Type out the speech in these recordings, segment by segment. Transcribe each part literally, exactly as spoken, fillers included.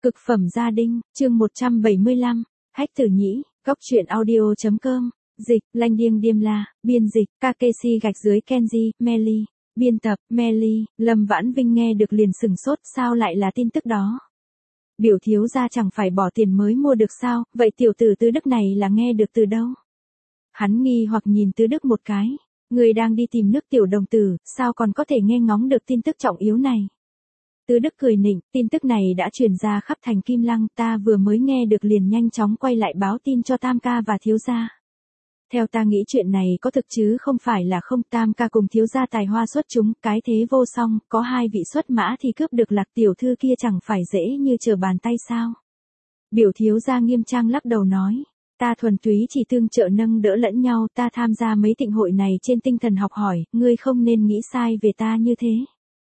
Cực phẩm gia đình, chương một trăm bảy mươi lăm, Hách Tử Nhĩ, Góc truyện audio.com, dịch, Lanh Điêng Điềm La, biên dịch, Takeshi gạch dưới Kenji, Melly, biên tập, Melly, Lâm Vãn Vinh nghe được liền sừng sốt, sao lại là tin tức đó? Biểu thiếu gia chẳng phải bỏ tiền mới mua được sao, vậy tiểu tử Tư Đức này là nghe được từ đâu? Hắn nghi hoặc nhìn Tư Đức một cái, người đang đi tìm nước tiểu đồng tử, sao còn có thể nghe ngóng được tin tức trọng yếu này? Tư Đức cười nịnh, tin tức này đã truyền ra khắp thành Kim Lăng, ta vừa mới nghe được liền nhanh chóng quay lại báo tin cho Tam ca và thiếu gia. Theo ta nghĩ chuyện này có thực chứ không phải là không, Tam ca cùng thiếu gia tài hoa xuất chúng, cái thế vô song, có hai vị xuất mã thì cướp được Lạc tiểu thư kia chẳng phải dễ như trở bàn tay sao? Biểu thiếu gia nghiêm trang lắc đầu nói, ta thuần túy chỉ tương trợ nâng đỡ lẫn nhau, ta tham gia mấy tịnh hội này trên tinh thần học hỏi, ngươi không nên nghĩ sai về ta như thế.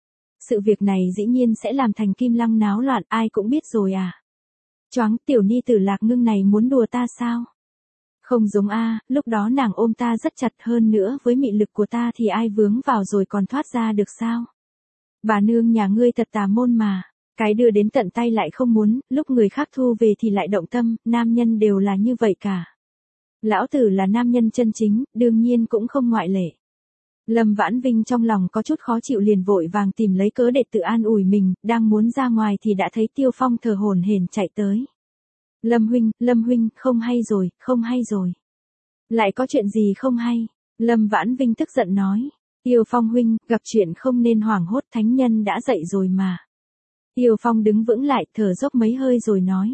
Sự việc này dĩ nhiên sẽ làm thành Kim Lăng náo loạn, ai cũng biết rồi à. Choáng, tiểu ni tử Lạc Ngưng này muốn đùa ta sao? Không giống a, lúc đó nàng ôm ta rất chặt, hơn nữa với mị lực của ta thì ai vướng vào rồi còn thoát ra được sao? Bà nương nhà ngươi thật tà môn mà, cái đưa đến tận tay lại không muốn, lúc người khác thu về thì lại động tâm, nam nhân đều là như vậy cả. Lão tử là nam nhân chân chính, đương nhiên cũng không ngoại lệ. Lâm Vãn Vinh trong lòng có chút khó chịu liền vội vàng tìm lấy cớ để tự an ủi mình, đang muốn ra ngoài thì đã thấy Tiêu Phong thở hổn hển chạy tới. Lâm huynh, Lâm huynh, không hay rồi, không hay rồi. Lại có chuyện gì không hay? Lâm Vãn Vinh tức giận nói. Tiêu Phong huynh, gặp chuyện không nên hoảng hốt, thánh nhân đã dậy rồi mà. Tiêu Phong đứng vững lại, thở dốc mấy hơi rồi nói.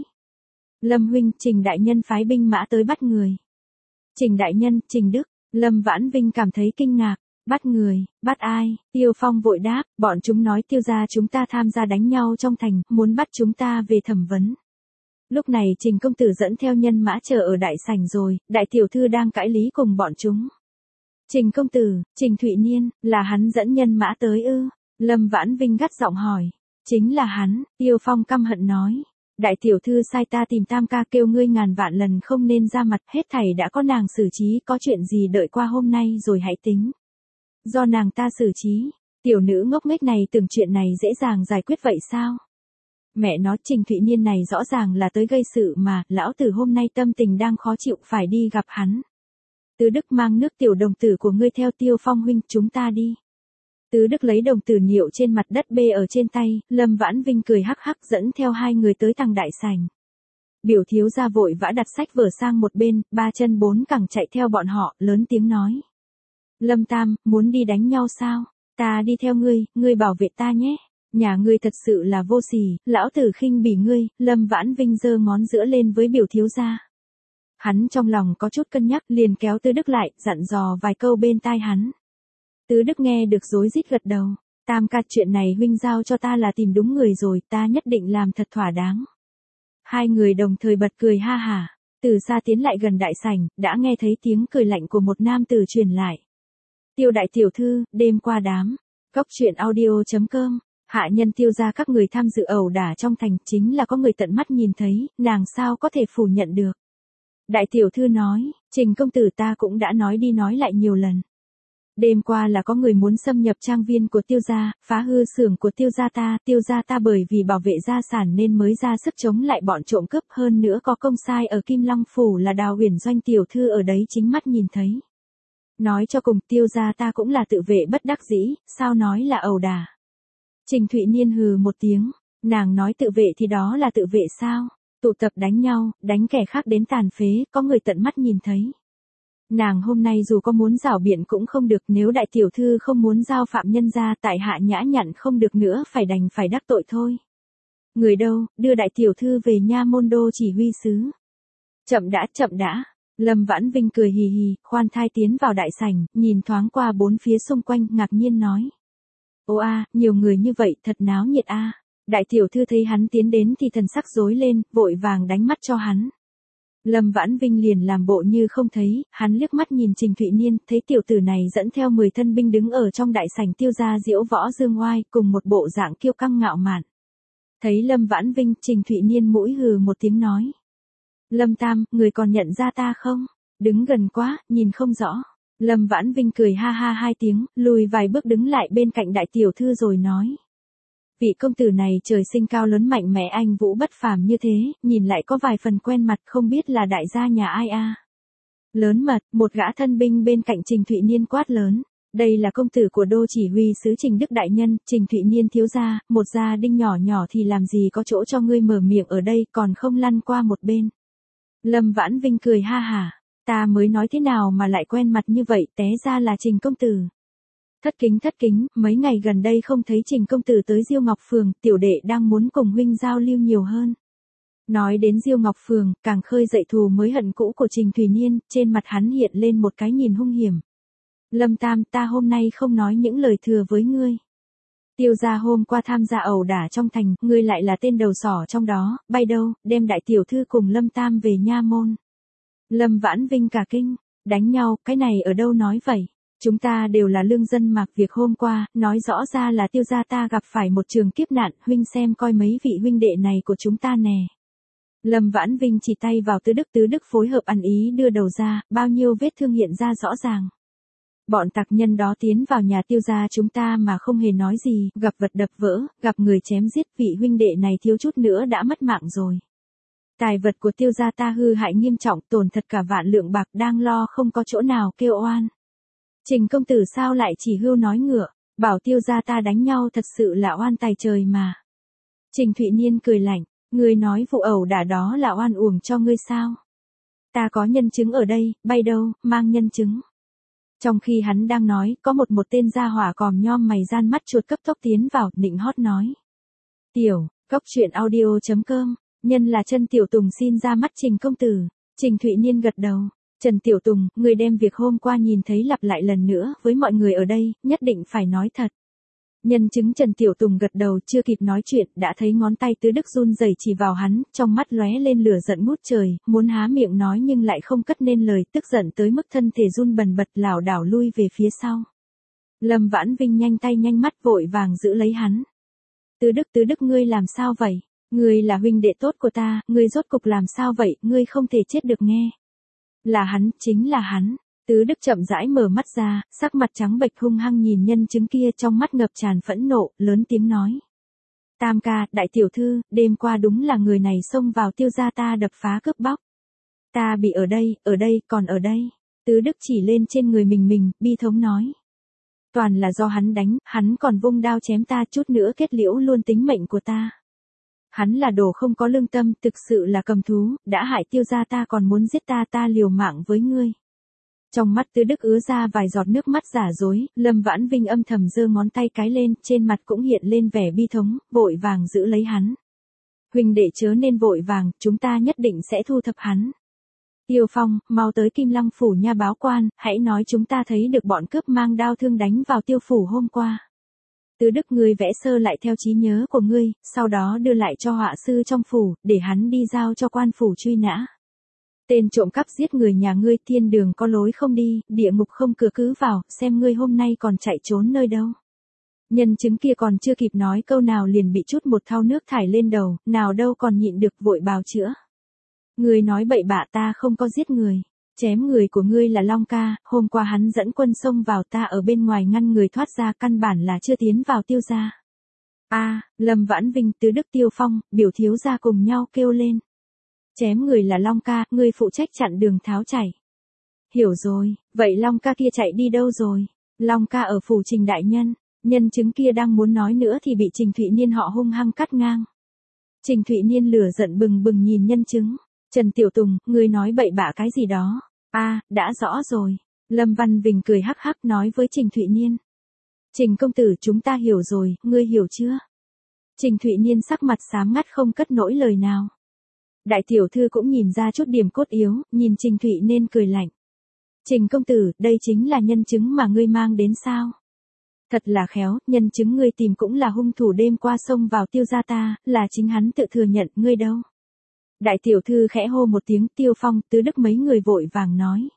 Lâm huynh, Trình đại nhân phái binh mã tới bắt người. Trình đại nhân, Trình Đức, Lâm Vãn Vinh cảm thấy kinh ngạc. Bắt người, bắt ai? Tiêu Phong vội đáp, bọn chúng nói Tiêu gia chúng ta tham gia đánh nhau trong thành, muốn bắt chúng ta về thẩm vấn. Lúc này Trình công tử dẫn theo nhân mã chờ ở đại sảnh rồi, đại tiểu thư đang cãi lý cùng bọn chúng. Trình công tử, Trình Thụy Niên, là hắn dẫn nhân mã tới ư? Lâm Vãn Vinh gắt giọng hỏi. Chính là hắn, Tiêu Phong căm hận nói. Đại tiểu thư sai ta tìm Tam ca kêu ngươi ngàn vạn lần không nên ra mặt, hết thảy đã có nàng xử trí, có chuyện gì đợi qua hôm nay rồi hãy tính. Do nàng ta xử trí, tiểu nữ ngốc nghếch này tưởng chuyện này dễ dàng giải quyết vậy sao? Mẹ nó, Trình Thụy Niên này rõ ràng là tới gây sự mà, lão tử hôm nay tâm tình đang khó chịu phải đi gặp hắn. Tứ Đức mang nước tiểu đồng tử của ngươi theo Tiêu Phong huynh, chúng ta đi. Tứ Đức lấy đồng tử niệu trên mặt đất bê ở trên tay, Lâm Vãn Vinh cười hắc hắc dẫn theo hai người tới tầng đại sảnh. Biểu thiếu gia vội vã đặt sách vở sang một bên, ba chân bốn cẳng chạy theo bọn họ, lớn tiếng nói. Lâm Tam, muốn đi đánh nhau sao? Ta đi theo ngươi, ngươi bảo vệ ta nhé. Nhà ngươi thật sự là vô sỉ, lão tử khinh bỉ ngươi, Lâm Vãn Vinh giơ ngón giữa lên với biểu thiếu gia. Hắn trong lòng có chút cân nhắc, liền kéo Tư Đức lại, dặn dò vài câu bên tai hắn. Tư Đức nghe được rối rít gật đầu. Tam ca, chuyện này huynh giao cho ta là tìm đúng người rồi, ta nhất định làm thật thỏa đáng. Hai người đồng thời bật cười ha hả. Từ xa tiến lại gần đại sảnh, đã nghe thấy tiếng cười lạnh của một nam tử truyền lại. Tiêu đại tiểu thư, đêm qua đám. Góc truyện audio.com, hạ nhân Tiêu gia các người tham dự ẩu đả trong thành, chính là có người tận mắt nhìn thấy, nàng sao có thể phủ nhận được. Đại tiểu thư nói, Trình công tử ta cũng đã nói đi nói lại nhiều lần. Đêm qua là có người muốn xâm nhập trang viên của Tiêu gia, phá hư xưởng của Tiêu gia ta, Tiêu gia ta bởi vì bảo vệ gia sản nên mới ra sức chống lại bọn trộm cướp, hơn nữa có công sai ở Kim Long phủ là Đào Uyển Doanh tiểu thư ở đấy chính mắt nhìn thấy. Nói cho cùng, Tiêu gia ta cũng là tự vệ bất đắc dĩ, sao nói là ẩu đả. Trình Thụy Niên hừ một tiếng, nàng nói tự vệ thì đó là tự vệ sao? Tụ tập đánh nhau, đánh kẻ khác đến tàn phế, có người tận mắt nhìn thấy. Nàng hôm nay dù có muốn rảo biện cũng không được, nếu đại tiểu thư không muốn giao phạm nhân ra, tại hạ nhã nhặn không được nữa, phải đành phải đắc tội thôi. Người đâu, đưa đại tiểu thư về nha môn đô chỉ huy sứ. Chậm đã, chậm đã. Lâm Vãn Vinh cười hì hì, khoan thai tiến vào đại sảnh, nhìn thoáng qua bốn phía xung quanh, ngạc nhiên nói. Ô a, nhiều người như vậy, thật náo nhiệt a. Đại tiểu thư thấy hắn tiến đến thì thần sắc rối lên, vội vàng đánh mắt cho hắn. Lâm Vãn Vinh liền làm bộ như không thấy, hắn liếc mắt nhìn Trình Thụy Niên, thấy tiểu tử này dẫn theo mười thân binh đứng ở trong đại sảnh Tiêu gia diễu võ dương oai, cùng một bộ dạng kiêu căng ngạo mạn. Thấy Lâm Vãn Vinh, Trình Thụy Niên mũi hừ một tiếng nói. Lâm Tam, người còn nhận ra ta không? Đứng gần quá, nhìn không rõ. Lâm Vãn Vinh cười ha ha hai tiếng, lùi vài bước đứng lại bên cạnh đại tiểu thư rồi nói. Vị công tử này trời sinh cao lớn mạnh mẽ anh vũ bất phàm như thế, nhìn lại có vài phần quen mặt, không biết là đại gia nhà ai a. À. Lớn mật, một gã thân binh bên cạnh Trình Thụy Niên quát lớn. Đây là công tử của đô chỉ huy sứ Trình Đức đại nhân, Trình Thụy Niên thiếu gia, một gia đinh nhỏ nhỏ thì làm gì có chỗ cho ngươi mở miệng ở đây, còn không lăn qua một bên. Lâm Vãn Vinh cười ha hả, ta mới nói thế nào mà lại quen mặt như vậy, té ra là Trình công tử. Thất kính thất kính, mấy ngày gần đây không thấy Trình công tử tới Diêu Ngọc Phường, tiểu đệ đang muốn cùng huynh giao lưu nhiều hơn. Nói đến Diêu Ngọc Phường, càng khơi dậy thù mới hận cũ của Trình Thụy Niên, trên mặt hắn hiện lên một cái nhìn hung hiểm. Lâm Tam, ta hôm nay không nói những lời thừa với ngươi. Tiêu gia hôm qua tham gia ẩu đả trong thành, ngươi lại là tên đầu sỏ trong đó, bay đâu, đem đại tiểu thư cùng Lâm Tam về nha môn. Lâm Vãn Vinh cả kinh, đánh nhau, cái này ở đâu nói vậy? Chúng ta đều là lương dân mặc việc hôm qua, nói rõ ra là tiêu gia ta gặp phải một trường kiếp nạn, huynh xem coi mấy vị huynh đệ này của chúng ta nè. Lâm Vãn Vinh chỉ tay vào Tứ Đức, Tứ Đức phối hợp ăn ý đưa đầu ra, bao nhiêu vết thương hiện ra rõ ràng. Bọn tặc nhân đó tiến vào nhà tiêu gia chúng ta mà không hề nói gì, gặp vật đập vỡ, gặp người chém giết, vị huynh đệ này thiếu chút nữa đã mất mạng rồi. Tài vật của tiêu gia ta hư hại nghiêm trọng, tổn thật cả vạn lượng bạc, đang lo không có chỗ nào kêu oan. Trình công tử sao lại chỉ hưu nói ngựa, bảo tiêu gia ta đánh nhau thật sự là oan tài trời mà. Trình Thụy Niên cười lạnh, ngươi nói vụ ẩu đả đó là oan uổng cho ngươi sao? Ta có nhân chứng ở đây, bay đâu, mang nhân chứng. Trong khi hắn đang nói, có một một tên gia hỏa còm nhom mày gian mắt chuột cấp tốc tiến vào, nịnh hót nói. Tiểu, cốc truyện audio chấm com, nhân là Trần Tiểu Tùng xin ra mắt Trình công tử. Trình Thụy Niên gật đầu. Trần Tiểu Tùng, người đem việc hôm qua nhìn thấy lặp lại lần nữa với mọi người ở đây, nhất định phải nói thật. Nhân chứng Trần Tiểu Tùng gật đầu, chưa kịp nói chuyện, đã thấy ngón tay Tứ Đức run rẩy chỉ vào hắn, trong mắt lóe lên lửa giận ngút trời, muốn há miệng nói nhưng lại không cất nên lời, tức giận tới mức thân thể run bần bật lảo đảo lui về phía sau. Lâm Vãn Vinh nhanh tay nhanh mắt vội vàng giữ lấy hắn. Tứ Đức, Tứ Đức ngươi làm sao vậy? Ngươi là huynh đệ tốt của ta, ngươi rốt cục làm sao vậy, ngươi không thể chết được nghe. Là hắn, chính là hắn. Tứ Đức chậm rãi mở mắt ra, sắc mặt trắng bệch hung hăng nhìn nhân chứng kia, trong mắt ngập tràn phẫn nộ, lớn tiếng nói. Tam ca, đại tiểu thư, đêm qua đúng là người này xông vào tiêu gia ta đập phá cướp bóc. Ta bị ở đây, ở đây, còn ở đây. Tứ Đức chỉ lên trên người mình mình, bi thống nói. Toàn là do hắn đánh, hắn còn vung đao chém ta, chút nữa kết liễu luôn tính mệnh của ta. Hắn là đồ không có lương tâm, thực sự là cầm thú, đã hại tiêu gia ta còn muốn giết ta, ta liều mạng với ngươi. Trong mắt Tứ Đức ứa ra vài giọt nước mắt giả dối, Lâm Vãn Vinh âm thầm giơ ngón tay cái lên, trên mặt cũng hiện lên vẻ bi thống, vội vàng giữ lấy hắn. Huynh đệ chớ nên vội vàng, chúng ta nhất định sẽ thu thập hắn. Tiêu Phong, mau tới Kim Lăng phủ nha báo quan, hãy nói chúng ta thấy được bọn cướp mang đao thương đánh vào tiêu phủ hôm qua. Tứ Đức ngươi vẽ sơ lại theo trí nhớ của ngươi, sau đó đưa lại cho họa sư trong phủ, để hắn đi giao cho quan phủ truy nã. Tên trộm cắp giết người nhà ngươi, thiên đường có lối không đi, địa ngục không cửa cứ vào, xem ngươi hôm nay còn chạy trốn nơi đâu. Nhân chứng kia còn chưa kịp nói câu nào liền bị chút một thau nước thải lên đầu, nào đâu còn nhịn được vội bào chữa. Ngươi nói bậy bạ, ta không có giết người. Chém người của ngươi là Long ca, hôm qua hắn dẫn quân xông vào ta ở bên ngoài ngăn người thoát ra, căn bản là chưa tiến vào tiêu gia. A, à, Lâm Vãn Vinh, Tứ Đức, Tiêu Phong, biểu thiếu gia cùng nhau kêu lên. Chém người là Long ca, ngươi phụ trách chặn đường tháo chảy. Hiểu rồi, vậy Long ca kia chạy đi đâu rồi? Long ca ở phủ Trình đại nhân. Nhân chứng kia đang muốn nói nữa thì bị Trình Thụy Niên họ hung hăng cắt ngang. Trình Thụy Niên lửa giận bừng bừng nhìn nhân chứng. Trần Tiểu Tùng, ngươi nói bậy bạ cái gì đó? A, à, đã rõ rồi. Lâm Văn Vinh cười hắc hắc nói với Trình Thụy Niên. Trình công tử, chúng ta hiểu rồi, ngươi hiểu chưa? Trình Thụy Niên sắc mặt xám ngắt không cất nỗi lời nào. Đại tiểu thư cũng nhìn ra chút điểm cốt yếu, nhìn Trình Thụy Niên cười lạnh. Trình công tử, đây chính là nhân chứng mà ngươi mang đến sao? Thật là khéo, nhân chứng ngươi tìm cũng là hung thủ đêm qua xông vào tiêu gia ta, là chính hắn tự thừa nhận, ngươi đâu? Đại tiểu thư khẽ hô một tiếng, Tiêu Phong, Tứ Đức mấy người vội vàng nói.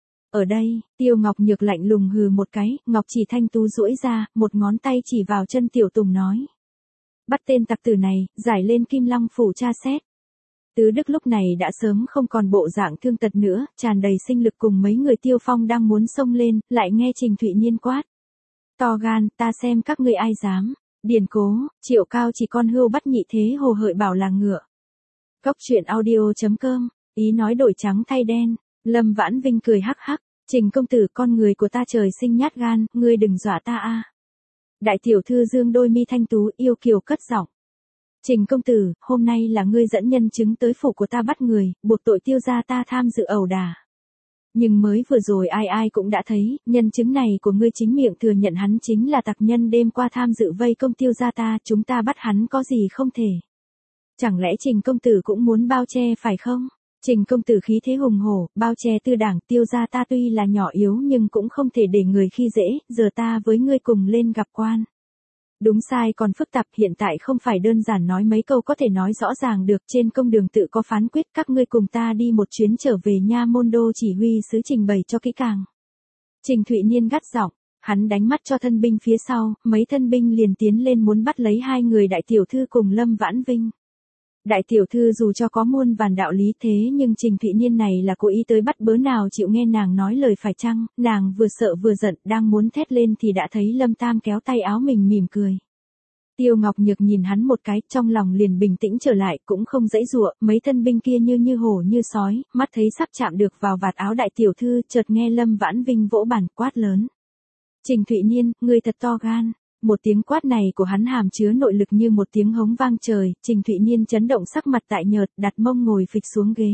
Ở đây, Tiêu Ngọc Nhược lạnh lùng hừ một cái, Ngọc Chỉ Thanh tú duỗi ra, một ngón tay chỉ vào chân Tiểu Tùng nói. Bắt tên tặc tử này, giải lên Kim Long phủ tra xét. Tứ Đức lúc này đã sớm không còn bộ dạng thương tật nữa, tràn đầy sinh lực cùng mấy người Tiêu Phong đang muốn xông lên, lại nghe Trình Thụy Niên quát. To gan, ta xem các ngươi ai dám. Điển cố, Triệu Cao chỉ con hươu bắt nhị thế hồ hợi bảo là ngựa. Góc truyện audio.com, ý nói đổi trắng thay đen, Lâm Vãn Vinh cười hắc hắc, Trình công tử con người của ta trời sinh nhát gan, ngươi đừng dọa ta a. Đại tiểu thư dương đôi mi thanh tú yêu kiều cất giọng. Trình công tử, hôm nay là ngươi dẫn nhân chứng tới phủ của ta bắt người, buộc tội tiêu gia ta tham dự ẩu đả. Nhưng mới vừa rồi ai ai cũng đã thấy, nhân chứng này của ngươi chính miệng thừa nhận hắn chính là tặc nhân đêm qua tham dự vây công tiêu gia ta, chúng ta bắt hắn có gì không thể. Chẳng lẽ Trình công tử cũng muốn bao che phải không? Trình công tử khí thế hùng hổ, bao che tư đảng tiêu gia ta tuy là nhỏ yếu nhưng cũng không thể để người khi dễ, giờ ta với ngươi cùng lên gặp quan. Đúng sai còn phức tạp, hiện tại không phải đơn giản nói mấy câu có thể nói rõ ràng được, trên công đường tự có phán quyết, các ngươi cùng ta đi một chuyến trở về nha môn đô chỉ huy sứ trình bày cho kỹ càng. Trình Thụy Niên gắt giọng, hắn đánh mắt cho thân binh phía sau, mấy thân binh liền tiến lên muốn bắt lấy hai người đại tiểu thư cùng Lâm Vãn Vinh. Đại tiểu thư dù cho có muôn vàn đạo lý thế nhưng Trình Thụy Niên này là cố ý tới bắt bớ nào chịu nghe nàng nói lời phải chăng, nàng vừa sợ vừa giận, đang muốn thét lên thì đã thấy Lâm Tam kéo tay áo mình mỉm cười. Tiêu Ngọc Nhược nhìn hắn một cái, trong lòng liền bình tĩnh trở lại, cũng không giãy giụa, mấy thân binh kia như như hổ như sói, mắt thấy sắp chạm được vào vạt áo đại tiểu thư, chợt nghe Lâm Vãn Vinh vỗ bàn quát lớn. Trình Thụy Niên, ngươi thật to gan. Một tiếng quát này của hắn hàm chứa nội lực như một tiếng hống vang trời, Trình Thụy Niên chấn động sắc mặt tại nhợt, đặt mông ngồi phịch xuống ghế.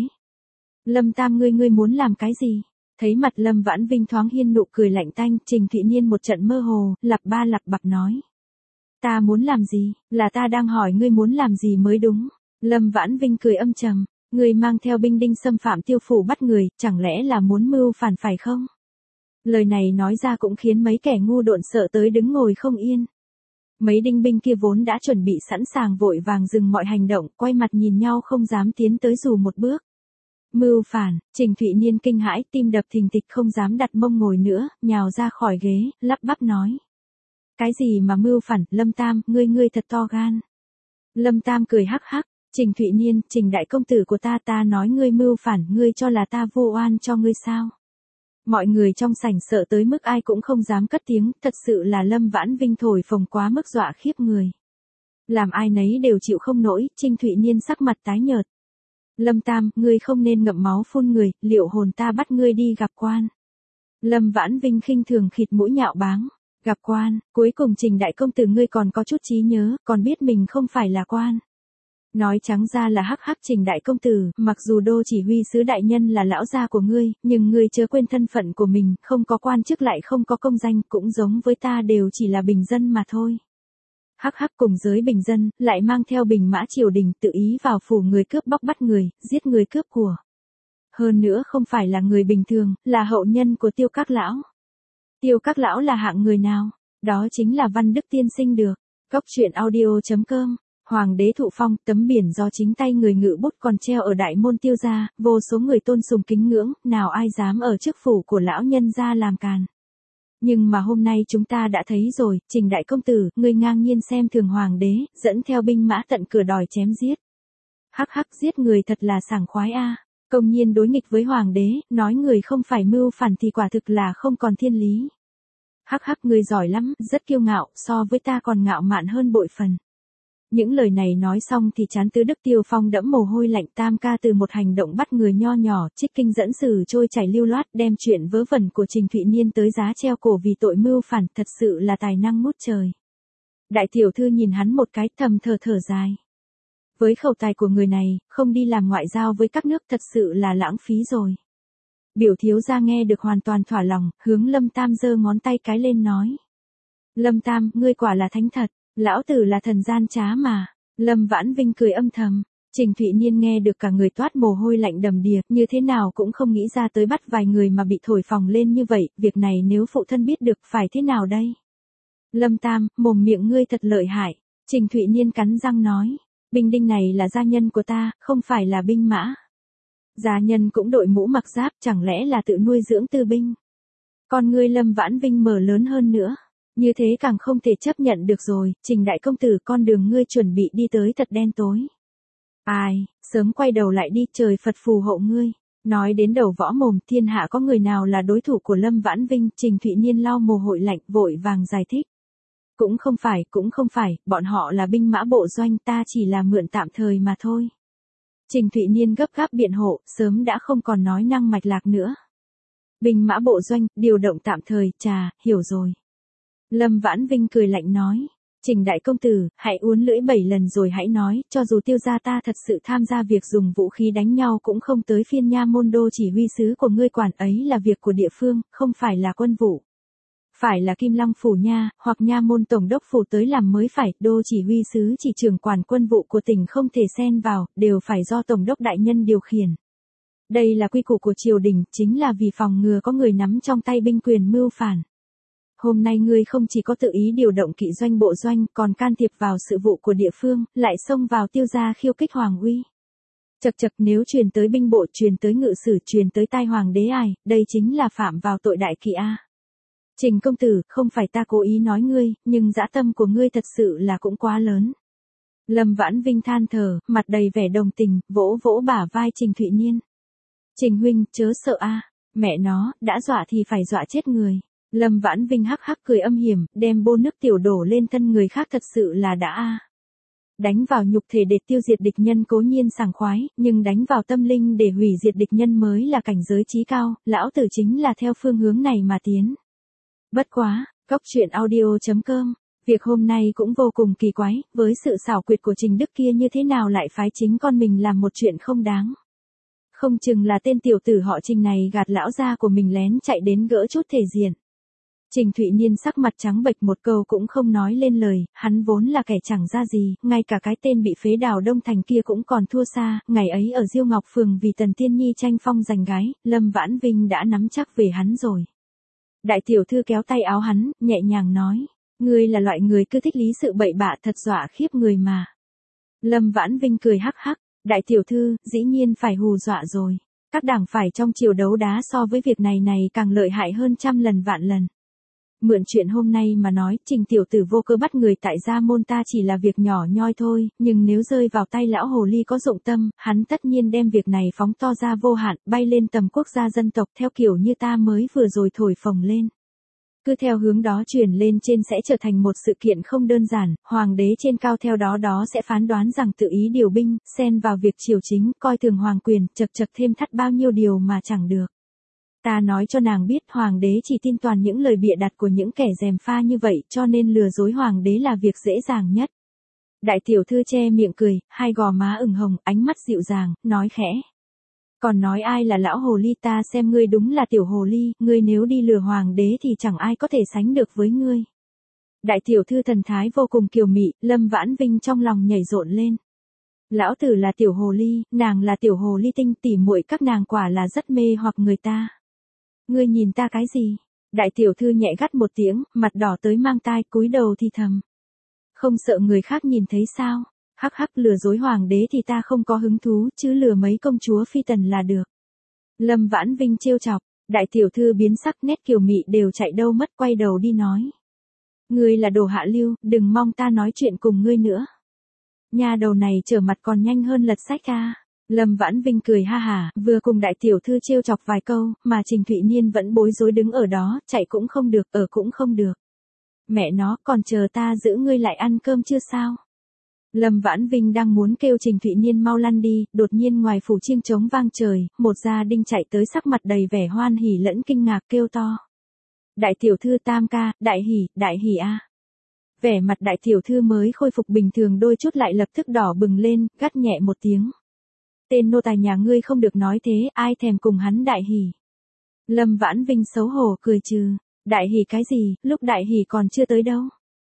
Lâm Tam ngươi ngươi muốn làm cái gì? Thấy mặt Lâm Vãn Vinh thoáng hiên nụ cười lạnh tanh, Trình Thụy Niên một trận mơ hồ, lặp ba lặp bặp nói. Ta muốn làm gì? Là ta đang hỏi ngươi muốn làm gì mới đúng. Lâm Vãn Vinh cười âm trầm, ngươi mang theo binh đinh xâm phạm tiêu phủ bắt người, chẳng lẽ là muốn mưu phản phải không? Lời này nói ra cũng khiến mấy kẻ ngu độn sợ tới đứng ngồi không yên. Mấy đinh binh kia vốn đã chuẩn bị sẵn sàng vội vàng dừng mọi hành động, quay mặt nhìn nhau không dám tiến tới dù một bước. Mưu phản, Trình Thụy Niên kinh hãi, tim đập thình thịch không dám đặt mông ngồi nữa, nhào ra khỏi ghế, lắp bắp nói. Cái gì mà mưu phản, Lâm Tam, ngươi ngươi thật to gan. Lâm Tam cười hắc hắc, Trình Thụy Niên, Trình đại công tử của ta ta nói ngươi mưu phản, ngươi cho là ta vô oan cho ngươi sao? Mọi người trong sảnh sợ tới mức ai cũng không dám cất tiếng, thật sự là Lâm Vãn Vinh thổi phồng quá mức dọa khiếp người. Làm ai nấy đều chịu không nổi, Trình Thụy Niên sắc mặt tái nhợt. Lâm Tam, ngươi không nên ngậm máu phun người, liệu hồn ta bắt ngươi đi gặp quan. Lâm Vãn Vinh khinh thường khịt mũi nhạo báng. Gặp quan, cuối cùng Trình đại công tử ngươi còn có chút trí nhớ, còn biết mình không phải là quan. Nói trắng ra là hắc hắc Trình đại công tử, mặc dù đô chỉ huy sứ đại nhân là lão gia của ngươi, nhưng ngươi chớ quên thân phận của mình, không có quan chức lại không có công danh, cũng giống với ta đều chỉ là bình dân mà thôi. Hắc hắc cùng giới bình dân, lại mang theo bình mã triều đình tự ý vào phủ người cướp bóc bắt người, giết người cướp của. Hơn nữa không phải là người bình thường, là hậu nhân của Tiêu các lão. Tiêu các lão là hạng người nào? Đó chính là Văn Đức tiên sinh được. Góc truyện audio.com. Hoàng đế thụ phong, tấm biển do chính tay người ngự bút còn treo ở đại môn Tiêu gia, vô số người tôn sùng kính ngưỡng, nào ai dám ở trước phủ của lão nhân gia làm càn. Nhưng mà hôm nay chúng ta đã thấy rồi, Trình đại công tử, ngươi ngang nhiên xem thường hoàng đế, dẫn theo binh mã tận cửa đòi chém giết. Hắc hắc giết người thật là sảng khoái a. Công nhiên đối nghịch với hoàng đế, nói người không phải mưu phản thì quả thực là không còn thiên lý. Hắc hắc người giỏi lắm, rất kiêu ngạo, so với ta còn ngạo mạn hơn bội phần. Những lời này nói xong thì trán tứ Đức Tiêu Phong đẫm mồ hôi lạnh, tam ca từ một hành động bắt người nho nhỏ, trích kinh dẫn sử trôi chảy lưu loát, đem chuyện vớ vẩn của Trình Thụy Niên tới giá treo cổ vì tội mưu phản, thật sự là tài năng ngút trời. Đại tiểu thư nhìn hắn một cái, thầm thở thở dài. Với khẩu tài của người này, không đi làm ngoại giao với các nước thật sự là lãng phí rồi. Biểu thiếu gia nghe được hoàn toàn thỏa lòng, hướng Lâm Tam giơ ngón tay cái lên nói. Lâm Tam, ngươi quả là thánh thật, lão tử là thần gian trá mà. Lâm Vãn Vinh cười âm thầm. Trình Thụy Niên nghe được cả người toát mồ hôi lạnh đầm đìa, như thế nào cũng không nghĩ ra tới bắt vài người mà bị thổi phồng lên như vậy, việc này nếu phụ thân biết được phải thế nào đây? Lâm Tam, mồm miệng ngươi thật lợi hại. Trình Thụy Niên cắn răng nói. Binh đinh này là gia nhân của ta, không phải là binh mã. Gia nhân cũng đội mũ mặc giáp, chẳng lẽ là tự nuôi dưỡng tư binh. Con ngươi Lâm Vãn Vinh mở lớn hơn nữa. Như thế càng không thể chấp nhận được rồi, Trình đại công tử con đường ngươi chuẩn bị đi tới thật đen tối. Ai, sớm quay đầu lại đi, trời Phật phù hộ ngươi. Nói đến đầu võ mồm, thiên hạ có người nào là đối thủ của Lâm Vãn Vinh, Trình Thụy Niên lau mồ hôi lạnh vội vàng giải thích. Cũng không phải, cũng không phải, bọn họ là binh mã bộ doanh, ta chỉ là mượn tạm thời mà thôi. Trình Thụy Niên gấp gáp biện hộ, sớm đã không còn nói năng mạch lạc nữa. Binh mã bộ doanh, điều động tạm thời, chà, hiểu rồi. Lâm Vãn Vinh cười lạnh nói. Trình đại công tử, hãy uốn lưỡi bảy lần rồi hãy nói, cho dù tiêu gia ta thật sự tham gia việc dùng vũ khí đánh nhau cũng không tới phiên nha môn đô chỉ huy sứ của ngươi quản, ấy là việc của địa phương, không phải là quân vụ. Phải là Kim Long phủ nha, hoặc nha môn tổng đốc phủ tới làm mới phải, đô chỉ huy sứ chỉ trưởng quản quân vụ của tỉnh không thể xen vào, đều phải do tổng đốc đại nhân điều khiển. Đây là quy củ của triều đình, chính là vì phòng ngừa có người nắm trong tay binh quyền mưu phản. Hôm nay ngươi không chỉ có tự ý điều động kỵ doanh bộ doanh, còn can thiệp vào sự vụ của địa phương, lại xông vào tiêu gia khiêu kích hoàng uy. Chật chật, nếu truyền tới binh bộ, truyền tới ngự sử, truyền tới tai hoàng đế ai, đây chính là phạm vào tội đại kỵ a. Trình công tử, không phải ta cố ý nói ngươi, nhưng dã tâm của ngươi thật sự là cũng quá lớn. Lâm Vãn Vinh than thở, mặt đầy vẻ đồng tình, vỗ vỗ bả vai Trình Thụy Niên. Trình huynh, chớ sợ a, mẹ nó, đã dọa thì phải dọa chết người. Lâm Vãn Vinh hắc hắc cười âm hiểm, đem bô nước tiểu đổ lên thân người khác thật sự là đã a. Đánh vào nhục thể để tiêu diệt địch nhân cố nhiên sảng khoái, nhưng đánh vào tâm linh để hủy diệt địch nhân mới là cảnh giới chí cao, lão tử chính là theo phương hướng này mà tiến. Bất quá, góc truyện audio chấm com, việc hôm nay cũng vô cùng kỳ quái, với sự xảo quyệt của Trình Đức kia như thế nào lại phái chính con mình làm một chuyện không đáng. Không chừng là tên tiểu tử họ Trình này gạt lão gia của mình lén chạy đến gỡ chút thể diện. Trình Thụy Niên sắc mặt trắng bệch một câu cũng không nói lên lời, hắn vốn là kẻ chẳng ra gì, ngay cả cái tên bị phế đào Đông Thành kia cũng còn thua xa, ngày ấy ở Diêu Ngọc Phường vì Tần Tiên Nhi tranh phong giành gái, Lâm Vãn Vinh đã nắm chắc về hắn rồi. Đại tiểu thư kéo tay áo hắn, nhẹ nhàng nói, ngươi là loại người cứ thích lý sự bậy bạ thật dọa khiếp người mà. Lâm Vãn Vinh cười hắc hắc, đại tiểu thư, dĩ nhiên phải hù dọa rồi. Các đảng phải trong chiều đấu đá so với việc này này càng lợi hại hơn trăm lần vạn lần. Mượn chuyện hôm nay mà nói, Trình tiểu tử vô cơ bắt người tại gia môn ta chỉ là việc nhỏ nhoi thôi, nhưng nếu rơi vào tay lão hồ ly có dụng tâm, hắn tất nhiên đem việc này phóng to ra vô hạn, bay lên tầm quốc gia dân tộc theo kiểu như ta mới vừa rồi thổi phồng lên. Cứ theo hướng đó truyền lên trên sẽ trở thành một sự kiện không đơn giản, hoàng đế trên cao theo đó đó sẽ phán đoán rằng tự ý điều binh, xen vào việc triều chính, coi thường hoàng quyền, chật chật thêm thắt bao nhiêu điều mà chẳng được. Ta nói cho nàng biết hoàng đế chỉ tin toàn những lời bịa đặt của những kẻ gièm pha như vậy cho nên lừa dối hoàng đế là việc dễ dàng nhất. Đại tiểu thư che miệng cười, hai gò má ửng hồng, ánh mắt dịu dàng, nói khẽ. Còn nói ai là lão hồ ly ta xem ngươi đúng là tiểu hồ ly, ngươi nếu đi lừa hoàng đế thì chẳng ai có thể sánh được với ngươi. Đại tiểu thư thần thái vô cùng kiều mị, Lâm Vãn Vinh trong lòng nhảy rộn lên. Lão tử là tiểu hồ ly, nàng là tiểu hồ ly tinh, tỉ muội các nàng quả là rất mê hoặc người ta. Ngươi nhìn ta cái gì? Đại tiểu thư nhẹ gắt một tiếng, mặt đỏ tới mang tai, cúi đầu thì thầm. Không sợ người khác nhìn thấy sao? Hắc hắc, lừa dối hoàng đế thì ta không có hứng thú, chứ lừa mấy công chúa phi tần là được. Lâm Vãn Vinh trêu chọc, đại tiểu thư biến sắc, nét kiều mị đều chạy đâu mất, quay đầu đi nói. Ngươi là đồ hạ lưu, đừng mong ta nói chuyện cùng ngươi nữa. Nhà đầu này trở mặt còn nhanh hơn lật sách a. Lâm Vãn Vinh cười ha hả, vừa cùng đại tiểu thư trêu chọc vài câu, mà Trình Thụy Niên vẫn bối rối đứng ở đó, chạy cũng không được, ở cũng không được. Mẹ nó, còn chờ ta giữ ngươi lại ăn cơm chưa sao? Lâm Vãn Vinh đang muốn kêu Trình Thụy Niên mau lăn đi, đột nhiên ngoài phủ chiêng trống vang trời, một gia đinh chạy tới sắc mặt đầy vẻ hoan hỉ lẫn kinh ngạc kêu to. Đại tiểu thư tam ca, đại hỉ, đại hỉ a. Vẻ mặt đại tiểu thư mới khôi phục bình thường đôi chút lại lập tức đỏ bừng lên, gắt nhẹ một tiếng. Tên nô tài nhà ngươi không được nói thế, ai thèm cùng hắn đại hỉ. Lâm Vãn Vinh xấu hổ cười trừ, đại hỉ cái gì, lúc đại hỉ còn chưa tới đâu.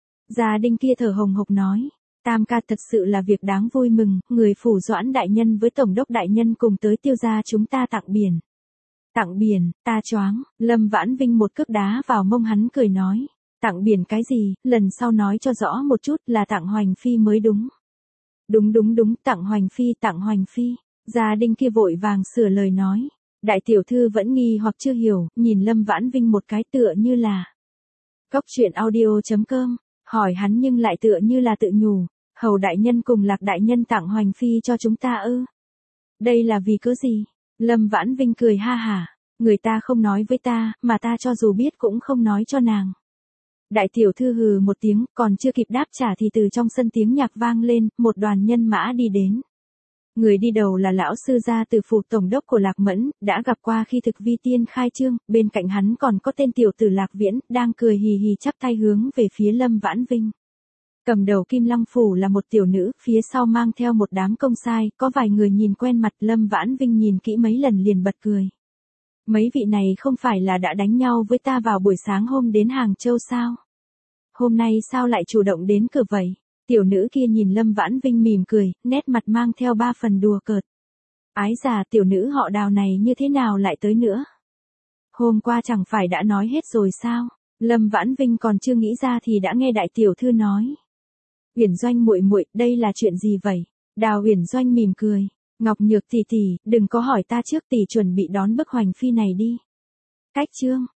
Gia đinh kia thở hồng hộc nói, tam ca thật sự là việc đáng vui mừng, người phủ Doãn đại nhân với tổng đốc đại nhân cùng tới tiêu gia chúng ta tặng biển. Tặng biển, ta choáng, Lâm Vãn Vinh một cước đá vào mông hắn cười nói, tặng biển cái gì, lần sau nói cho rõ một chút là tặng Hoành Phi mới đúng. Đúng đúng đúng, tặng Hoành Phi, tặng Hoành Phi. Gia đinh kia vội vàng sửa lời nói. Đại tiểu thư vẫn nghi hoặc chưa hiểu, nhìn Lâm Vãn Vinh một cái tựa như là. Góc truyện audio chấm com, hỏi hắn nhưng lại tựa như là tự nhủ. Hầu đại nhân cùng Lạc đại nhân tặng Hoành Phi cho chúng ta ư? Đây là vì cớ gì? Lâm Vãn Vinh cười ha hả. Người ta không nói với ta, mà ta cho dù biết cũng không nói cho nàng. Đại tiểu thư hừ một tiếng, còn chưa kịp đáp trả thì từ trong sân tiếng nhạc vang lên, một đoàn nhân mã đi đến. Người đi đầu là lão sư gia từ phủ tổng đốc của Lạc Mẫn, đã gặp qua khi thực vi tiên khai trương, bên cạnh hắn còn có tên tiểu tử Lạc Viễn, đang cười hì hì chắp tay hướng về phía Lâm Vãn Vinh. Cầm đầu Kim Long phủ là một tiểu nữ, phía sau mang theo một đám công sai, có vài người nhìn quen mặt, Lâm Vãn Vinh nhìn kỹ mấy lần liền bật cười. Mấy vị này không phải là đã đánh nhau với ta vào buổi sáng hôm đến Hàng Châu sao? Hôm nay sao lại chủ động đến cửa vậy? Tiểu nữ kia nhìn Lâm Vãn Vinh mỉm cười, nét mặt mang theo ba phần đùa cợt. Ái già, tiểu nữ họ Đào này như thế nào lại tới nữa? Hôm qua chẳng phải đã nói hết rồi sao? Lâm Vãn Vinh còn chưa nghĩ ra thì đã nghe đại tiểu thư nói. Uyển Doanh muội muội, đây là chuyện gì vậy? Đào Uyển Doanh mỉm cười, Ngọc Nhược tỷ tỷ, đừng có hỏi ta trước, tỷ chuẩn bị đón bức hoành phi này đi. Cách chương